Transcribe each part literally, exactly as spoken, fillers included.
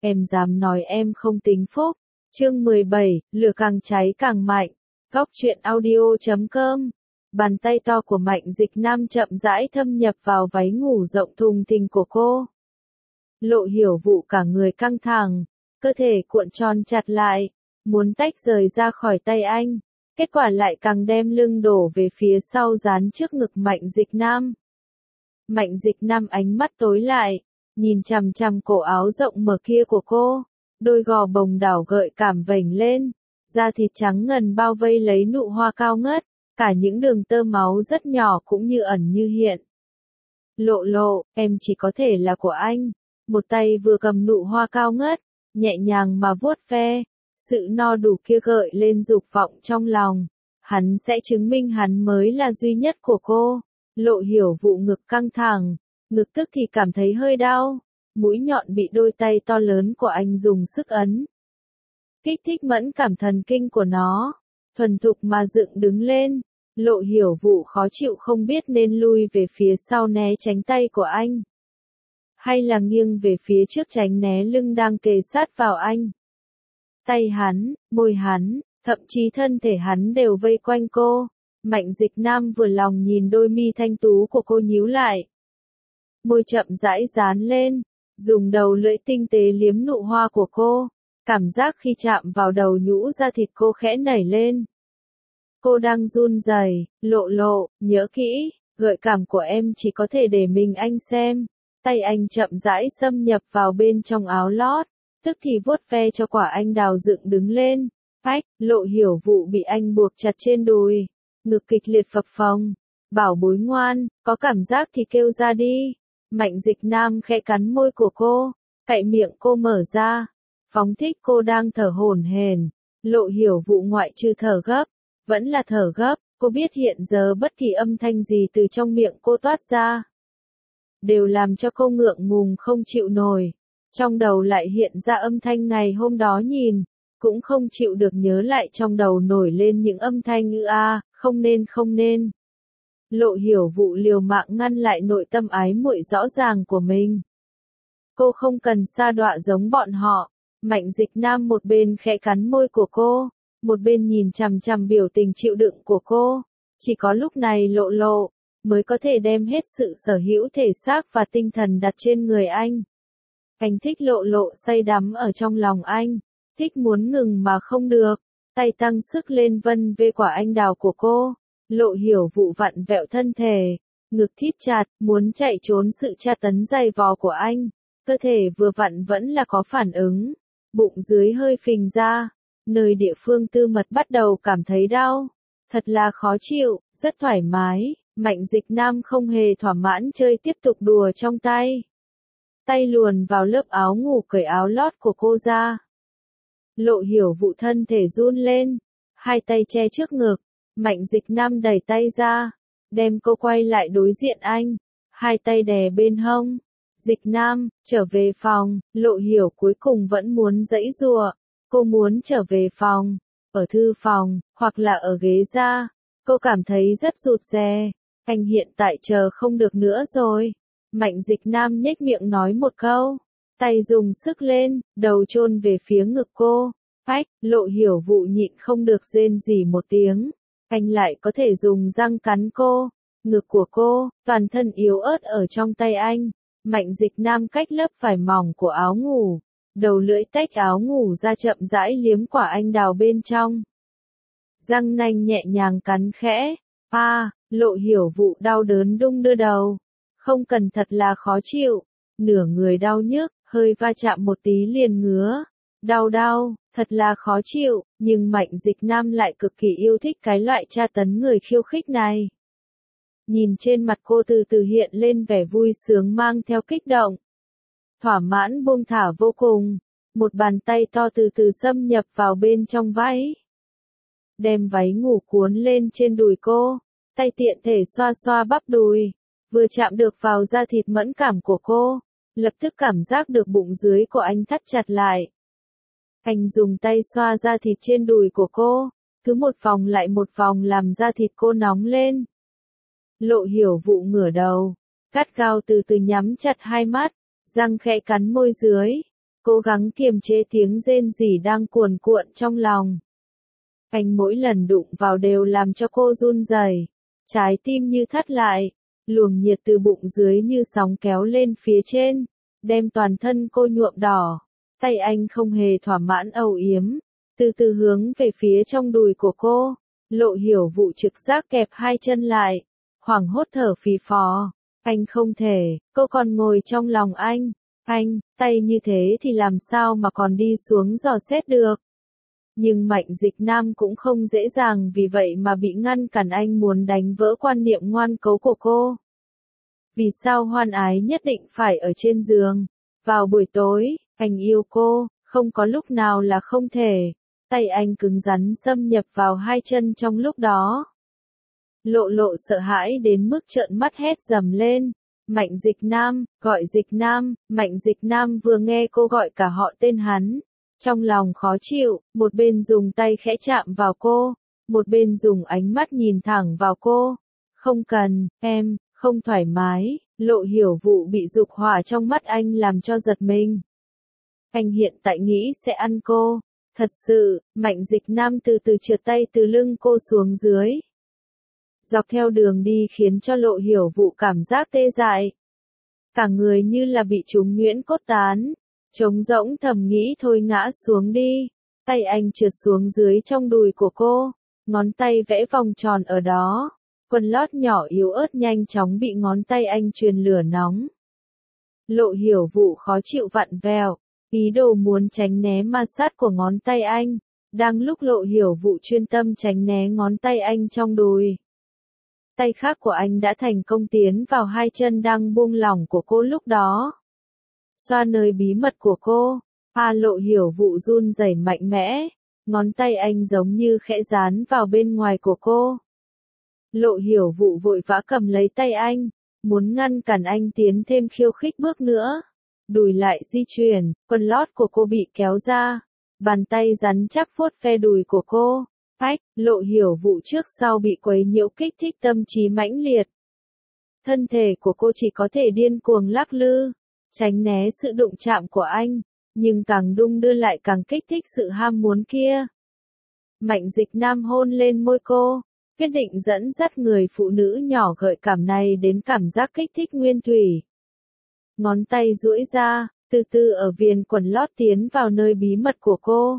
em dám nói em không tính phúc. Chương mười bảy, lửa càng cháy càng mạnh. Góc truyện audio chấm com. Bàn tay to của Mạnh Dịch Nam chậm rãi thâm nhập vào váy ngủ rộng thùng thình của cô. Lộ Hiểu Vũ cả người căng thẳng, cơ thể cuộn tròn chặt lại, muốn tách rời ra khỏi tay anh. Kết quả lại càng đem lưng đổ về phía sau dán trước ngực Mạnh Dịch Nam. Mạnh Dịch Nam ánh mắt tối lại, nhìn chằm chằm cổ áo rộng mở kia của cô, đôi gò bồng đảo gợi cảm vểnh lên, da thịt trắng ngần bao vây lấy nụ hoa cao ngất, cả những đường tơ máu rất nhỏ cũng như ẩn như hiện. Lộ Lộ, em chỉ có thể là của anh. Một tay vừa cầm nụ hoa cao ngất, nhẹ nhàng mà vuốt ve, sự no đủ kia gợi lên dục vọng trong lòng. Hắn sẽ chứng minh hắn mới là duy nhất của cô. Lộ Hiểu Vũ ngực căng thẳng, ngực tức thì cảm thấy hơi đau, mũi nhọn bị đôi tay to lớn của anh dùng sức ấn. Kích thích mẫn cảm thần kinh của nó, thuần thục mà dựng đứng lên. Lộ Hiểu Vũ khó chịu không biết nên lui về phía sau né tránh tay của anh, hay là nghiêng về phía trước tránh né lưng đang kề sát vào anh. Tay hắn, môi hắn, thậm chí thân thể hắn đều vây quanh cô. Mạnh Dịch Nam vừa lòng nhìn đôi mi thanh tú của cô nhíu lại. Môi chậm rãi dán lên, dùng đầu lưỡi tinh tế liếm nụ hoa của cô. Cảm giác khi chạm vào đầu nhũ da thịt cô khẽ nảy lên. Cô đang run rẩy. Lộ Lộ, nhớ kỹ, gợi cảm của em chỉ có thể để mình anh xem. Tay anh chậm rãi xâm nhập vào bên trong áo lót, tức thì vuốt ve cho quả anh đào dựng đứng lên. Phách, Lộ Hiểu Vũ bị anh buộc chặt trên đùi, ngực kịch liệt phập phồng. Bảo bối ngoan, có cảm giác thì kêu ra đi. Mạnh Dịch Nam khẽ cắn môi của cô, cạy miệng cô mở ra, phóng thích cô đang thở hổn hển. Lộ Hiểu Vũ ngoại trừ thở gấp, vẫn là thở gấp. Cô biết hiện giờ bất kỳ âm thanh gì từ trong miệng cô toát ra đều làm cho cô ngượng ngùng không chịu nổi. Trong đầu lại hiện ra âm thanh ngày hôm đó nhìn, cũng không chịu được nhớ lại, trong đầu nổi lên những âm thanh như a, không nên không nên. Lộ Hiểu Vũ liều mạng ngăn lại nội tâm ái muội rõ ràng của mình. Cô không cần sa đọa giống bọn họ. Mạnh Dịch Nam một bên khẽ cắn môi của cô, một bên nhìn chằm chằm biểu tình chịu đựng của cô. Chỉ có lúc này Lộ Lộ mới có thể đem hết sự sở hữu thể xác và tinh thần đặt trên người anh. Anh thích Lộ Lộ say đắm ở trong lòng anh, thích muốn ngừng mà không được, tay tăng sức lên vân vê quả anh đào của cô. Lộ Hiểu Vũ vặn vẹo thân thể, ngực thít chặt, muốn chạy trốn sự tra tấn dày vò của anh. Cơ thể vừa vặn vẫn là có phản ứng, bụng dưới hơi phình ra, nơi địa phương tư mật bắt đầu cảm thấy đau. Thật là khó chịu, rất thoải mái. Mạnh Dịch Nam không hề thỏa mãn chơi tiếp tục đùa trong tay. Tay luồn vào lớp áo ngủ cởi áo lót của cô ra. Lộ Hiểu Vũ thân thể run lên, hai tay che trước ngực. Mạnh Dịch Nam đẩy tay ra, đem cô quay lại đối diện anh, hai tay đè bên hông. Dịch Nam, trở về phòng. Lộ Hiểu cuối cùng vẫn muốn giãy giụa. Cô muốn trở về phòng, ở thư phòng, hoặc là ở ghế da. Cô cảm thấy rất rụt rè. Anh hiện tại chờ không được nữa rồi. Mạnh Dịch Nam nhếch miệng nói một câu, tay dùng sức lên, đầu chôn về phía ngực cô. Phách, Lộ Hiểu Vũ nhịn không được rên rỉ một tiếng. Anh lại có thể dùng răng cắn cô, ngực của cô, toàn thân yếu ớt ở trong tay anh. Mạnh Dịch Nam cách lớp vải mỏng của áo ngủ, đầu lưỡi tách áo ngủ ra chậm rãi liếm quả anh đào bên trong. Răng nanh nhẹ nhàng cắn khẽ. A, Lộ Hiểu Vũ đau đớn đung đưa đầu. Không cần, thật là khó chịu. Nửa người đau nhức, hơi va chạm một tí liền ngứa. Đau đau, thật là khó chịu, nhưng Mạnh Dịch Nam lại cực kỳ yêu thích cái loại tra tấn người khiêu khích này. Nhìn trên mặt cô từ từ hiện lên vẻ vui sướng mang theo kích động. Thỏa mãn buông thả vô cùng, một bàn tay to từ từ xâm nhập vào bên trong váy. Đem váy ngủ cuốn lên trên đùi cô, tay tiện thể xoa xoa bắp đùi, vừa chạm được vào da thịt mẫn cảm của cô, lập tức cảm giác được bụng dưới của anh thắt chặt lại. Anh dùng tay xoa da thịt trên đùi của cô, cứ một vòng lại một vòng làm da thịt cô nóng lên. Lộ Hiểu Vũ ngửa đầu, gắt gao từ từ nhắm chặt hai mắt, răng khẽ cắn môi dưới, cố gắng kiềm chế tiếng rên rỉ đang cuồn cuộn trong lòng. Anh mỗi lần đụng vào đều làm cho cô run rẩy, trái tim như thắt lại, luồng nhiệt từ bụng dưới như sóng kéo lên phía trên, đem toàn thân cô nhuộm đỏ. Tay anh không hề thỏa mãn âu yếm, từ từ hướng về phía trong đùi của cô. Lộ Hiểu Vũ trực giác kẹp hai chân lại, hoảng hốt thở phì phò. Anh không thể, cô còn ngồi trong lòng anh. Anh, tay như thế thì làm sao mà còn đi xuống dò xét được. Nhưng Mạnh Dịch Nam cũng không dễ dàng vì vậy mà bị ngăn cản, anh muốn đánh vỡ quan niệm ngoan cố của cô. Vì sao Hoan Ái nhất định phải ở trên giường? Vào buổi tối, anh yêu cô, không có lúc nào là không thể. Tay anh cứng rắn xâm nhập vào hai chân trong lúc đó. Lộ Lộ sợ hãi đến mức trợn mắt hét dầm lên. Mạnh Dịch Nam, gọi Dịch Nam. Mạnh Dịch Nam vừa nghe cô gọi cả họ tên hắn, trong lòng khó chịu, một bên dùng tay khẽ chạm vào cô, một bên dùng ánh mắt nhìn thẳng vào cô. Không cần, em, không thoải mái. Lộ Hiểu Vũ bị dục hỏa trong mắt anh làm cho giật mình. Anh hiện tại nghĩ sẽ ăn cô. Thật sự, Mạnh Dịch Nam từ từ trượt tay từ lưng cô xuống dưới. Dọc theo đường đi khiến cho Lộ Hiểu Vũ cảm giác tê dại. Cả người như là bị trúng nhuyễn cốt tán. Trống rỗng thầm nghĩ thôi ngã xuống đi. Tay anh trượt xuống dưới trong đùi của cô. Ngón tay vẽ vòng tròn ở đó. Quần lót nhỏ yếu ớt nhanh chóng bị ngón tay anh truyền lửa nóng. Lộ Hiểu Vũ khó chịu vặn vẹo, ý đồ muốn tránh né ma sát của ngón tay anh. Đang lúc Lộ Hiểu Vũ chuyên tâm tránh né ngón tay anh trong đùi, tay khác của anh đã thành công tiến vào hai chân đang buông lỏng của cô lúc đó. Xoa nơi bí mật của cô, a Lộ Hiểu Vũ run rẩy mạnh mẽ, ngón tay anh giống như khẽ dán vào bên ngoài của cô. Lộ Hiểu Vũ vội vã cầm lấy tay anh, muốn ngăn cản anh tiến thêm khiêu khích bước nữa. Đùi lại di chuyển, quần lót của cô bị kéo ra, bàn tay rắn chắc vuốt ve đùi của cô. Ách, Lộ Hiểu Vũ trước sau bị quấy nhiễu kích thích tâm trí mãnh liệt. Thân thể của cô chỉ có thể điên cuồng lắc lư, tránh né sự đụng chạm của anh, nhưng càng đung đưa lại càng kích thích sự ham muốn kia. Mạnh Dịch Nam hôn lên môi cô, quyết định dẫn dắt người phụ nữ nhỏ gợi cảm này đến cảm giác kích thích nguyên thủy. Ngón tay duỗi ra, từ từ ở viền quần lót tiến vào nơi bí mật của cô.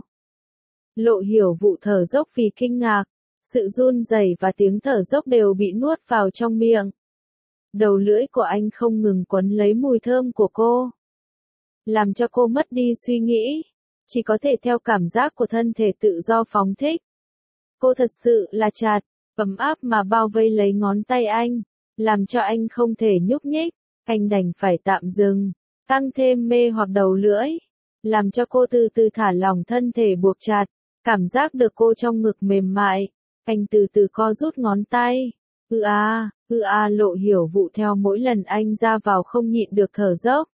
Lộ Hiểu Vũ thở dốc vì kinh ngạc, sự run rẩy và tiếng thở dốc đều bị nuốt vào trong miệng. Đầu lưỡi của anh không ngừng quấn lấy mùi thơm của cô, làm cho cô mất đi suy nghĩ, chỉ có thể theo cảm giác của thân thể tự do phóng thích. Cô thật sự là chặt, ấm áp mà bao vây lấy ngón tay anh, làm cho anh không thể nhúc nhích. Anh đành phải tạm dừng, tăng thêm mê hoặc đầu lưỡi, làm cho cô từ từ thả lỏng thân thể buộc chặt, cảm giác được cô trong ngực mềm mại. Anh từ từ co rút ngón tay. Ư a, ư a Lộ Hiểu Vũ theo mỗi lần anh ra vào không nhịn được thở dốc.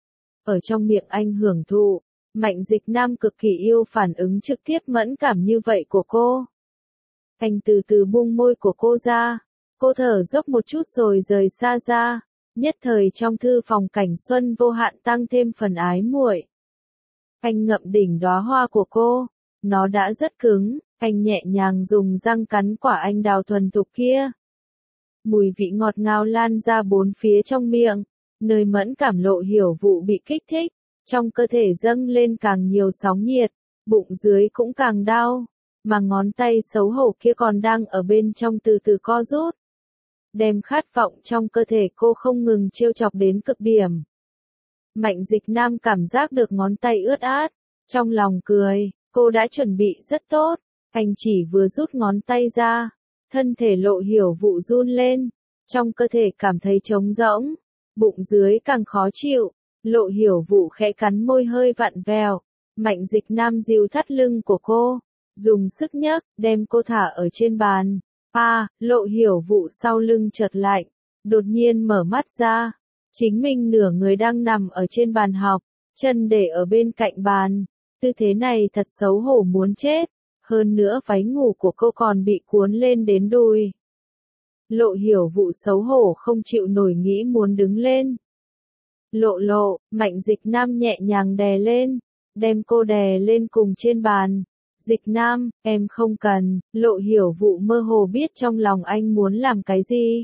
Ở trong miệng anh hưởng thụ, Mạnh Dịch Nam cực kỳ yêu phản ứng trực tiếp mẫn cảm như vậy của cô. Anh từ từ buông môi của cô ra, cô thở dốc một chút rồi rời xa ra. Nhất thời trong thư phòng cảnh xuân vô hạn tăng thêm phần ái muội. Anh ngậm đỉnh đóa hoa của cô, nó đã rất cứng, anh nhẹ nhàng dùng răng cắn quả anh đào thuần thục kia. Mùi vị ngọt ngào lan ra bốn phía trong miệng, nơi mẫn cảm Lộ Hiểu Vũ bị kích thích, trong cơ thể dâng lên càng nhiều sóng nhiệt, bụng dưới cũng càng đau, mà ngón tay xấu hổ kia còn đang ở bên trong từ từ co rút, đem khát vọng trong cơ thể cô không ngừng trêu chọc đến cực điểm. Mạnh Dịch Nam cảm giác được ngón tay ướt át, trong lòng cười, cô đã chuẩn bị rất tốt, anh chỉ vừa rút ngón tay ra, thân thể Lộ Hiểu Vũ run lên, trong cơ thể cảm thấy trống rỗng, bụng dưới càng khó chịu. Lộ Hiểu Vũ khẽ cắn môi hơi vặn vẹo, Mạnh Dịch Nam dìu thắt lưng của cô, dùng sức nhấc, đem cô thả ở trên bàn. A, à, Lộ Hiểu Vũ sau lưng chợt lạnh, đột nhiên mở mắt ra, chính mình nửa người đang nằm ở trên bàn học, chân để ở bên cạnh bàn, tư thế này thật xấu hổ muốn chết, hơn nữa váy ngủ của cô còn bị cuốn lên đến đùi. Lộ Hiểu Vũ xấu hổ không chịu nổi nghĩ muốn đứng lên. Lộ lộ, Mạnh Dịch Nam nhẹ nhàng đè lên, đem cô đè lên cùng trên bàn. Dịch Nam, em không cần, Lộ Hiểu Vụ mơ hồ biết trong lòng anh muốn làm cái gì.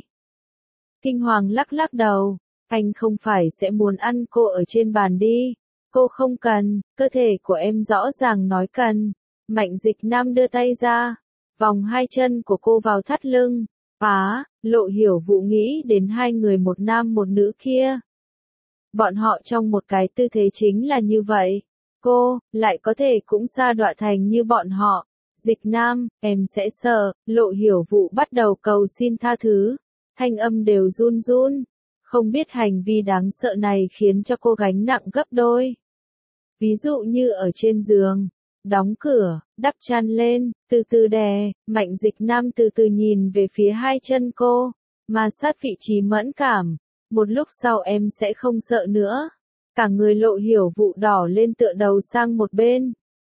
Kinh hoàng lắc lắc đầu, anh không phải sẽ muốn ăn cô ở trên bàn đi. Cô không cần, cơ thể của em rõ ràng nói cần. Mạnh Dịch Nam đưa tay ra, vòng hai chân của cô vào thắt lưng. Á, Lộ Hiểu Vụ nghĩ đến hai người một nam một nữ kia. Bọn họ trong một cái tư thế chính là như vậy. Cô, lại có thể cũng sa đọa thành như bọn họ. Dịch Nam, em sẽ sợ. Lộ Hiểu Vụ bắt đầu cầu xin tha thứ. Thanh âm đều run run. Không biết hành vi đáng sợ này khiến cho cô gánh nặng gấp đôi. Ví dụ như ở trên giường, đóng cửa, đắp chăn lên, từ từ đè. Mạnh Dịch Nam từ từ nhìn về phía hai chân cô, mà sát vị trí mẫn cảm. Một lúc sau em sẽ không sợ nữa. Cả người Lộ Hiểu Vụ đỏ lên tựa đầu sang một bên.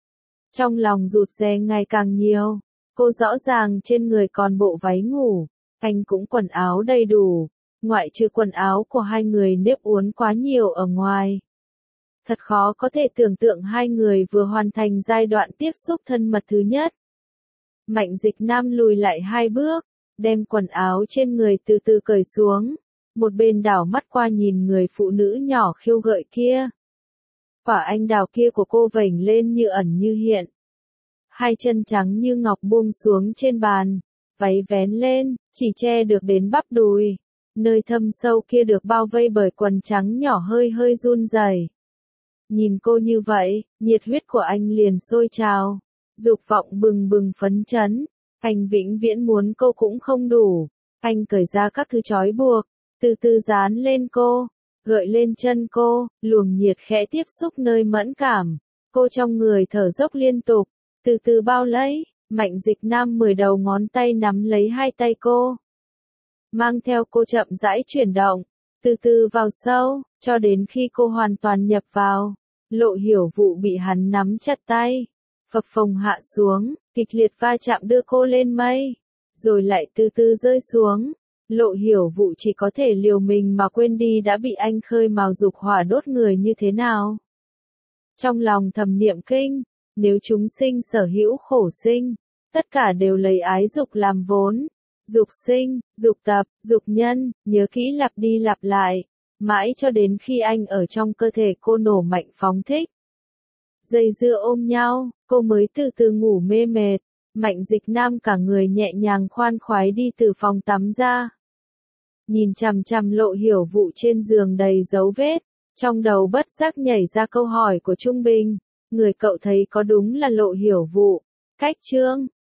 Trong lòng rụt rè ngày càng nhiều. Cô rõ ràng trên người còn bộ váy ngủ. Anh cũng quần áo đầy đủ. Ngoại trừ quần áo của hai người nếp uốn quá nhiều ở ngoài. Thật khó có thể tưởng tượng hai người vừa hoàn thành giai đoạn tiếp xúc thân mật thứ nhất. Mạnh Dịch Nam lùi lại hai bước, đem quần áo trên người từ từ cởi xuống. Một bên đảo mắt qua nhìn người phụ nữ nhỏ khiêu gợi kia. Quả anh đào kia của cô vểnh lên như ẩn như hiện. Hai chân trắng như ngọc buông xuống trên bàn, váy vén lên, chỉ che được đến bắp đùi. Nơi thâm sâu kia được bao vây bởi quần trắng nhỏ hơi hơi run rẩy. Nhìn cô như vậy, nhiệt huyết của anh liền sôi trào. Dục vọng bừng bừng phấn chấn. Anh vĩnh viễn muốn cô cũng không đủ. Anh cởi ra các thứ trói buộc. Từ từ dán lên cô, gợi lên chân cô, luồng nhiệt khẽ tiếp xúc nơi mẫn cảm. Cô trong người thở dốc liên tục, từ từ bao lấy. Mạnh Dịch Nam mười đầu ngón tay nắm lấy hai tay cô. Mang theo cô chậm rãi chuyển động, từ từ vào sâu, cho đến khi cô hoàn toàn nhập vào. Lộ Hiểu Vụ bị hắn nắm chặt tay, phập phồng hạ xuống, kịch liệt va chạm đưa cô lên mây, rồi lại từ từ rơi xuống. Lộ Hiểu Vụ chỉ có thể liều mình mà quên đi đã bị anh khơi mào dục hỏa đốt người như thế nào. Trong lòng thầm niệm kinh, nếu chúng sinh sở hữu khổ sinh, tất cả đều lấy ái dục làm vốn. Dục sinh, dục tập, dục nhân, nhớ kỹ lặp đi lặp lại, mãi cho đến khi anh ở trong cơ thể cô nổ mạnh phóng thích. Dây dưa ôm nhau, cô mới từ từ ngủ mê mệt. Mạnh Dịch Nam cả người nhẹ nhàng khoan khoái đi từ phòng tắm ra. Nhìn chằm chằm Lộ Hiểu Vụ trên giường đầy dấu vết, trong đầu bất giác nhảy ra câu hỏi của Trung Bình. Người cậu thấy có đúng là Lộ Hiểu Vụ? Cách chương